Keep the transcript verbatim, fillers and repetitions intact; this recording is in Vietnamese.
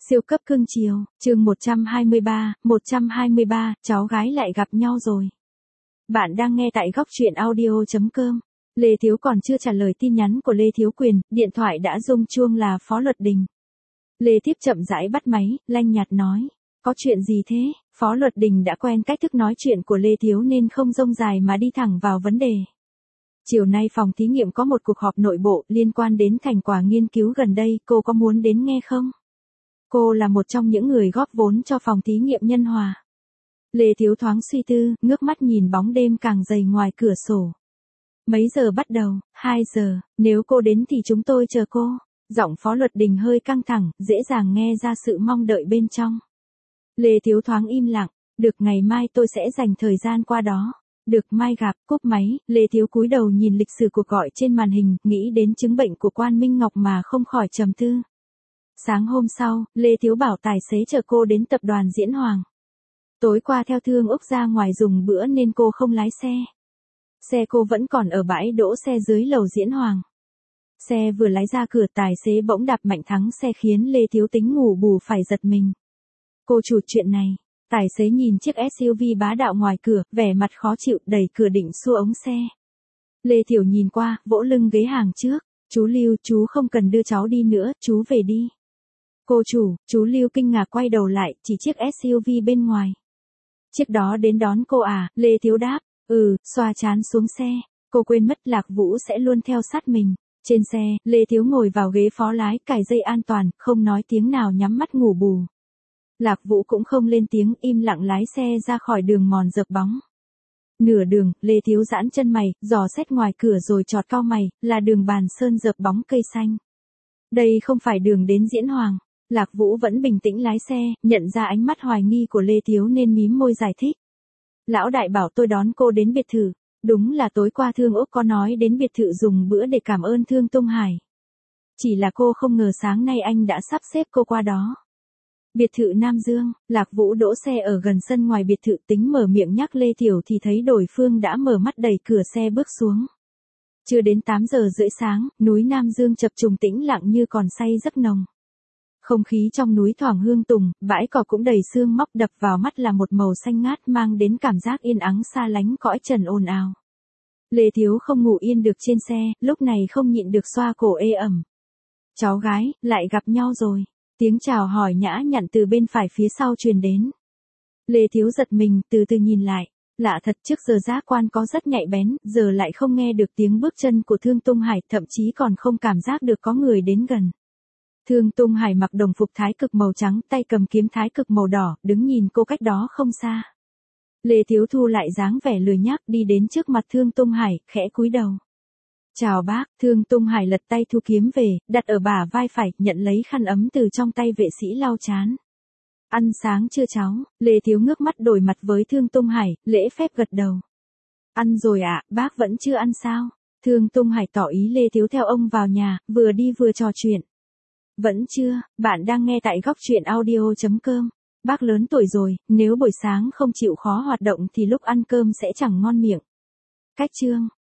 Siêu cấp cưng chiều, chương một trăm hai mươi ba, một trăm hai mươi ba, cháu gái lại gặp nhau rồi. Bạn đang nghe tại góc truyện audio chấm com. Lê Thiếu còn chưa trả lời tin nhắn của Lê Thiếu Quyền, điện thoại đã rung chuông là Phó Luật Đình. Lê Tiếp chậm rãi bắt máy, lanh nhạt nói, có chuyện gì thế? Phó Luật Đình đã quen cách thức nói chuyện của Lê Thiếu nên không rông dài mà đi thẳng vào vấn đề. Chiều nay phòng thí nghiệm có một cuộc họp nội bộ liên quan đến thành quả nghiên cứu gần đây, cô có muốn đến nghe không? Cô là một trong những người góp vốn cho phòng thí nghiệm Nhân Hòa. Lê Thiếu thoáng suy tư, ngước mắt nhìn bóng đêm càng dày ngoài cửa sổ. Mấy giờ bắt đầu? Hai giờ, nếu cô đến thì chúng tôi chờ cô. Giọng Phó Luật Đình hơi căng thẳng, dễ dàng nghe ra sự mong đợi bên trong. Lê Thiếu thoáng im lặng, được, ngày mai tôi sẽ dành thời gian qua đó. Được, mai gặp. Cúp máy, Lê Thiếu cúi đầu nhìn lịch sử cuộc gọi trên màn hình, nghĩ đến chứng bệnh của Quan Minh Ngọc mà không khỏi trầm tư. Sáng hôm sau, Lê Thiếu bảo tài xế chở cô đến tập đoàn Diễn Hoàng. Tối qua theo Thương Úc ra ngoài dùng bữa nên cô không lái xe. Xe cô vẫn còn ở bãi đỗ xe dưới lầu Diễn Hoàng. Xe vừa lái ra cửa, tài xế bỗng đạp mạnh thắng xe khiến Lê Thiếu tính ngủ bù phải giật mình. Cô chủ, chuyện này. Tài xế nhìn chiếc ét u vê bá đạo ngoài cửa, vẻ mặt khó chịu, đẩy cửa định xua ống xe. Lê Thiểu nhìn qua, vỗ lưng ghế hàng trước. Chú Lưu, chú không cần đưa cháu đi nữa, chú về đi. Cô chủ, chú Lưu kinh ngạc quay đầu lại, chỉ chiếc ét u vê bên ngoài. Chiếc đó đến đón cô à? Lê Thiếu đáp, ừ, xoa trán xuống xe. Cô quên mất Lạc Vũ sẽ luôn theo sát mình. Trên xe, Lê Thiếu ngồi vào ghế phó lái, cài dây an toàn, không nói tiếng nào, nhắm mắt ngủ bù. Lạc Vũ cũng không lên tiếng, im lặng lái xe ra khỏi đường mòn dợp bóng. Nửa đường, Lê Thiếu giãn chân mày, dò xét ngoài cửa rồi chọt cau mày, là đường bàn sơn dợp bóng cây xanh. Đây không phải đường đến Diễn Hoàng. Lạc Vũ vẫn bình tĩnh lái xe, nhận ra ánh mắt hoài nghi của Lê Thiếu nên mím môi giải thích. Lão đại bảo tôi đón cô đến biệt thự. Đúng là tối qua Thương Úc có nói đến biệt thự dùng bữa để cảm ơn Thương Tung Hải. Chỉ là cô không ngờ sáng nay anh đã sắp xếp cô qua đó. Biệt thự Nam Dương. Lạc Vũ đỗ xe ở gần sân ngoài biệt thự, tính mở miệng nhắc Lê Thiểu thì thấy đối phương đã mở mắt đẩy cửa xe bước xuống. Chưa đến tám giờ rưỡi sáng, núi Nam Dương chập trùng tĩnh lặng như còn say giấc nồng. Không khí trong núi thoảng hương tùng, bãi cỏ cũng đầy sương móc, đập vào mắt là một màu xanh ngát mang đến cảm giác yên ắng xa lánh cõi trần ồn ào. Lê Thiếu không ngủ yên được trên xe, lúc này không nhịn được xoa cổ ê ẩm. Cháu gái, lại gặp nhau rồi. Tiếng chào hỏi nhã nhặn từ bên phải phía sau truyền đến. Lê Thiếu giật mình, từ từ nhìn lại. Lạ thật, trước giờ giác quan có rất nhạy bén, giờ lại không nghe được tiếng bước chân của Thương Tung Hải, thậm chí còn không cảm giác được có người đến gần. Thương Tung Hải mặc đồng phục thái cực màu trắng, tay cầm kiếm thái cực màu đỏ, đứng nhìn cô cách đó không xa. Lê Thiếu thu lại dáng vẻ lười nhác, đi đến trước mặt Thương Tung Hải, khẽ cúi đầu. Chào bác. Thương Tung Hải lật tay thu kiếm về, đặt ở bả vai phải, nhận lấy khăn ấm từ trong tay vệ sĩ lau chán. Ăn sáng chưa cháu? Lê Thiếu ngước mắt đổi mặt với Thương Tung Hải, lễ phép gật đầu. Ăn rồi ạ, à, bác vẫn chưa ăn sao? Thương Tung Hải tỏ ý Lê Thiếu theo ông vào nhà, vừa đi vừa trò chuyện. Vẫn chưa. Bạn đang nghe tại góc truyện audio chấm com. Bác lớn tuổi rồi, nếu buổi sáng không chịu khó hoạt động thì lúc ăn cơm sẽ chẳng ngon miệng. Cách chương.